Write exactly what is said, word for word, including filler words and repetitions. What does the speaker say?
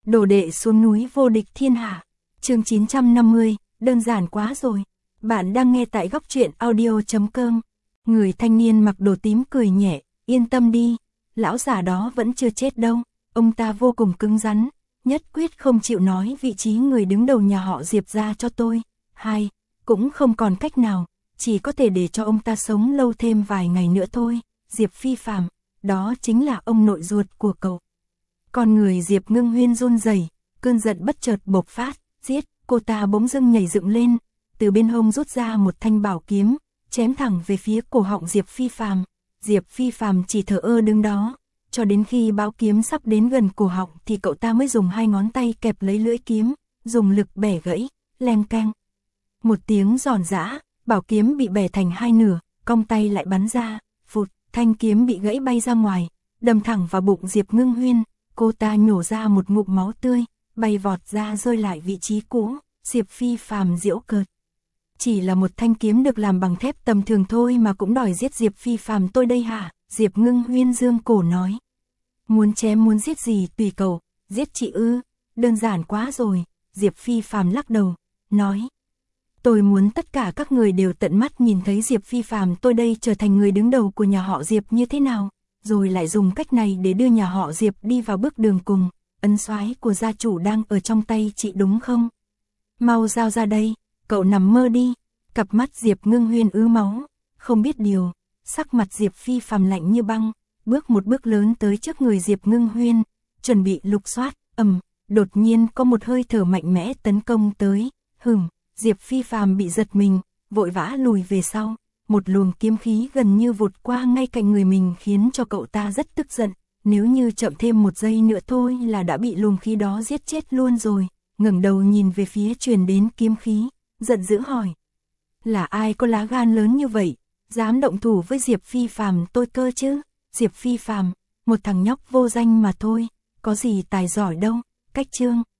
Đồ đệ xuống núi vô địch thiên hạ. Chương chín trăm năm mươi, đơn giản quá rồi. Bạn đang nghe tại góc truyện audio chấm com. Người thanh niên mặc đồ tím cười nhẹ, yên tâm đi, lão già đó vẫn chưa chết đâu. Ông ta vô cùng cứng rắn, nhất quyết không chịu nói vị trí người đứng đầu nhà họ Diệp ra cho tôi. Hai, cũng không còn cách nào, chỉ có thể để cho ông ta sống lâu thêm vài ngày nữa thôi. Diệp Phi Phàm, đó chính là ông nội ruột của cậu. Con người Diệp Ngưng Huyên run rẩy, cơn giận bất chợt bộc phát, giết. Cô ta bỗng dưng nhảy dựng lên, từ bên hông rút ra một thanh bảo kiếm, chém thẳng về phía cổ họng Diệp Phi Phàm. Diệp Phi Phàm chỉ thờ ơ đứng đó, cho đến khi bảo kiếm sắp đến gần cổ họng thì cậu ta mới dùng hai ngón tay kẹp lấy lưỡi kiếm, dùng lực bẻ gãy, leng keng. Một tiếng giòn giã, bảo kiếm bị bẻ thành hai nửa, cong tay lại bắn ra, phụt, thanh kiếm bị gãy bay ra ngoài, đâm thẳng vào bụng Diệp Ngưng Huyên. Cô ta nhổ ra một ngụm máu tươi, bay vọt ra rơi lại vị trí cũ. Diệp Phi Phàm giễu cợt. Chỉ là một thanh kiếm được làm bằng thép tầm thường thôi mà cũng đòi giết Diệp Phi Phàm tôi đây hả? Diệp Ngưng Huyên dương cổ nói. Muốn chém muốn giết gì tùy cậu, giết chị ư, đơn giản quá rồi. Diệp Phi Phàm lắc đầu, nói. Tôi muốn tất cả các người đều tận mắt nhìn thấy Diệp Phi Phàm tôi đây trở thành người đứng đầu của nhà họ Diệp như thế nào, rồi lại dùng cách này để đưa nhà họ Diệp đi vào bước đường cùng. Ấn soái của gia chủ đang ở trong tay chị đúng không? Mau giao ra đây, cậu nằm mơ đi. Cặp mắt Diệp Ngưng Huyên ứ máu, không biết điều, sắc mặt Diệp Phi Phàm lạnh như băng, bước một bước lớn tới trước người Diệp Ngưng Huyên, chuẩn bị lục soát. Ầm, đột nhiên có một hơi thở mạnh mẽ tấn công tới. Hừm, Diệp Phi Phàm bị giật mình, vội vã lùi về sau, một luồng kiếm khí gần như vụt qua ngay cạnh người mình khiến cho cậu ta rất tức giận. Nếu như chậm thêm một giây nữa thôi là đã bị luồng khí đó giết chết luôn rồi. Ngẩng đầu nhìn về phía truyền đến kiếm khí, giận dữ hỏi. Là ai có lá gan lớn như vậy, dám động thủ với Diệp Phi Phàm tôi cơ chứ? Diệp Phi Phàm, một thằng nhóc vô danh mà thôi, có gì tài giỏi đâu. Cách chương.